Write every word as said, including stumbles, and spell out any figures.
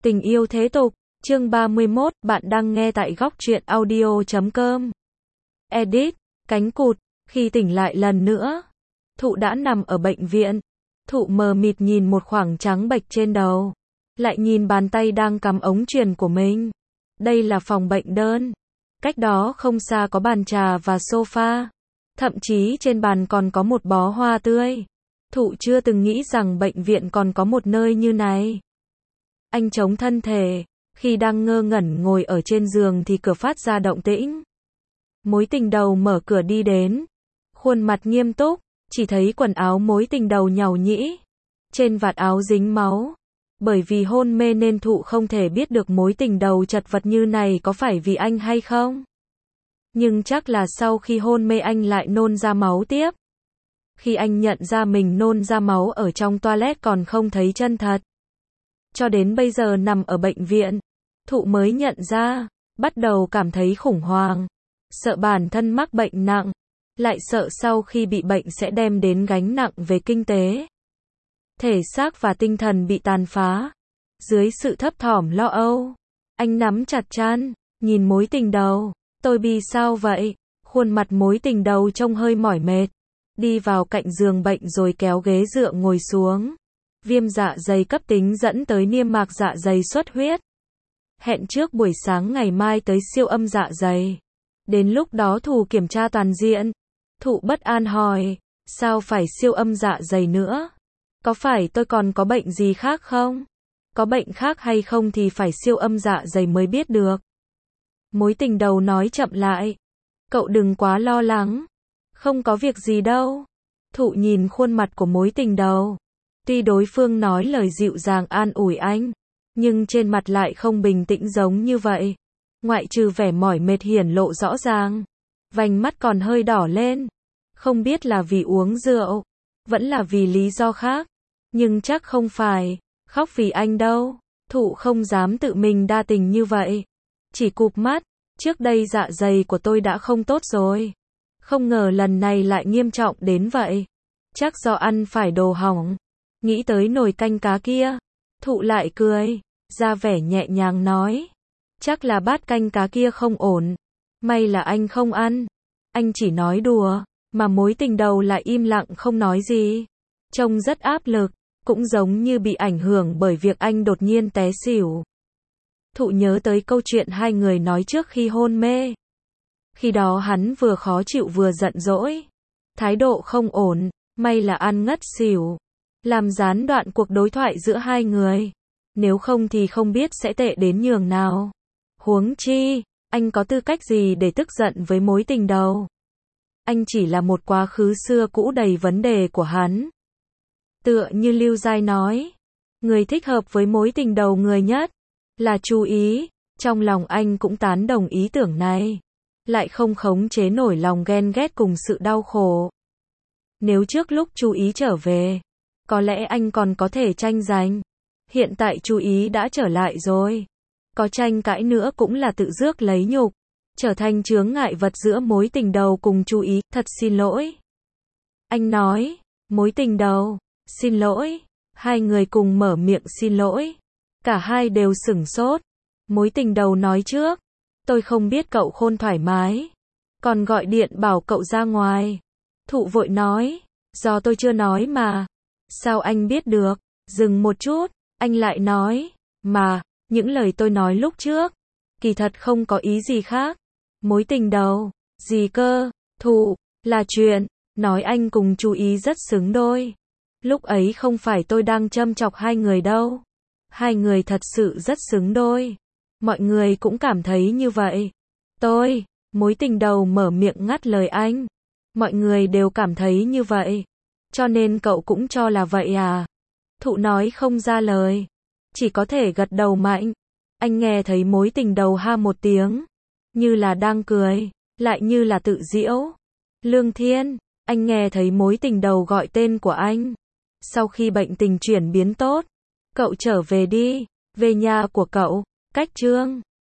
Tình yêu thế tục, chương ba mươi mốt, bạn đang nghe tại góc truyện audio chấm com. Edit, cánh cụt, khi tỉnh lại lần nữa, Thụ đã nằm ở bệnh viện. Thụ mờ mịt nhìn một khoảng trắng bệch trên đầu, lại nhìn bàn tay đang cắm ống truyền của mình. Đây là phòng bệnh đơn. Cách đó không xa có bàn trà và sofa. Thậm chí trên bàn còn có một bó hoa tươi. Thụ chưa từng nghĩ rằng bệnh viện còn có một nơi như này. Anh chống thân thể, khi đang ngơ ngẩn ngồi ở trên giường thì cửa phát ra động tĩnh. Mối tình đầu mở cửa đi đến, khuôn mặt nghiêm túc, chỉ thấy quần áo mối tình đầu nhàu nhĩ, trên vạt áo dính máu. Bởi vì hôn mê nên Thụ không thể biết được mối tình đầu chật vật như này có phải vì anh hay không. Nhưng chắc là sau khi hôn mê anh lại nôn ra máu tiếp. Khi anh nhận ra mình nôn ra máu ở trong toilet còn không thấy chân thật. Cho đến bây giờ nằm ở bệnh viện, Thụ mới nhận ra, bắt đầu cảm thấy khủng hoảng, sợ bản thân mắc bệnh nặng, lại sợ sau khi bị bệnh sẽ đem đến gánh nặng về kinh tế. Thể xác và tinh thần bị tàn phá. Dưới sự thấp thỏm lo âu, anh nắm chặt chăn, nhìn mối tình đầu. Tôi bị sao vậy? Khuôn mặt mối tình đầu trông hơi mỏi mệt. Đi vào cạnh giường bệnh rồi kéo ghế dựa ngồi xuống. Viêm dạ dày cấp tính dẫn tới niêm mạc dạ dày xuất huyết. Hẹn trước buổi sáng ngày mai tới siêu âm dạ dày. Đến lúc đó Thụ kiểm tra toàn diện. Thụ bất an hỏi, sao phải siêu âm dạ dày nữa? Có phải tôi còn có bệnh gì khác không? Có bệnh khác hay không thì phải siêu âm dạ dày mới biết được. Mối tình đầu nói chậm lại. Cậu đừng quá lo lắng. Không có việc gì đâu. Thụ nhìn khuôn mặt của mối tình đầu. Tuy đối phương nói lời dịu dàng an ủi anh, nhưng trên mặt lại không bình tĩnh giống như vậy. Ngoại trừ vẻ mỏi mệt hiển lộ rõ ràng, vành mắt còn hơi đỏ lên. Không biết là vì uống rượu, vẫn là vì lý do khác, nhưng chắc không phải khóc vì anh đâu. Thụ không dám tự mình đa tình như vậy, chỉ cụp mắt. Trước đây dạ dày của tôi đã không tốt rồi, không ngờ lần này lại nghiêm trọng đến vậy. Chắc do ăn phải đồ hỏng. Nghĩ tới nồi canh cá kia, Thụ lại cười, ra vẻ nhẹ nhàng nói, chắc là bát canh cá kia không ổn. May là anh không ăn. Anh chỉ nói đùa, mà mối tình đầu lại im lặng không nói gì. Trông rất áp lực, cũng giống như bị ảnh hưởng bởi việc anh đột nhiên té xỉu. Thụ nhớ tới câu chuyện hai người nói trước khi hôn mê. Khi đó hắn vừa khó chịu vừa giận dỗi. Thái độ không ổn, may là ăn ngất xỉu. Làm gián đoạn cuộc đối thoại giữa hai người. Nếu không thì không biết sẽ tệ đến nhường nào. Huống chi, anh có tư cách gì để tức giận với mối tình đầu. Anh chỉ là một quá khứ xưa cũ đầy vấn đề của hắn. Tựa như Lưu Giai nói, người thích hợp với mối tình đầu người nhất là chú ý. Trong lòng anh cũng tán đồng ý tưởng này, lại không khống chế nổi lòng ghen ghét cùng sự đau khổ. Nếu trước lúc chú ý trở về, có lẽ anh còn có thể tranh giành. Hiện tại chú ý đã trở lại rồi, có tranh cãi nữa cũng là tự rước lấy nhục, trở thành chướng ngại vật giữa mối tình đầu cùng chú ý. Thật xin lỗi. Anh nói, mối tình đầu, xin lỗi. Hai người cùng mở miệng xin lỗi. Cả hai đều sửng sốt. Mối tình đầu nói trước, tôi không biết cậu khôn thoải mái, còn gọi điện bảo cậu ra ngoài. Thụ vội nói, do tôi chưa nói mà. Sao anh biết được? Dừng một chút, anh lại nói, mà, những lời tôi nói lúc trước, kỳ thật không có ý gì khác. Mối tình đầu, gì cơ? Thụ, là chuyện, nói anh cùng chú ý rất xứng đôi. Lúc ấy không phải tôi đang châm chọc hai người đâu. Hai người thật sự rất xứng đôi. Mọi người cũng cảm thấy như vậy. Tôi, mối tình đầu mở miệng ngắt lời anh. Mọi người đều cảm thấy như vậy. Cho nên cậu cũng cho là vậy à? Thụ nói không ra lời, chỉ có thể gật đầu mạnh. Anh nghe thấy mối tình đầu ha một tiếng, như là đang cười, lại như là tự giễu. Lương Thiên, anh nghe thấy mối tình đầu gọi tên của anh. Sau khi bệnh tình chuyển biến tốt, cậu trở về đi, về nhà của cậu, cách Trương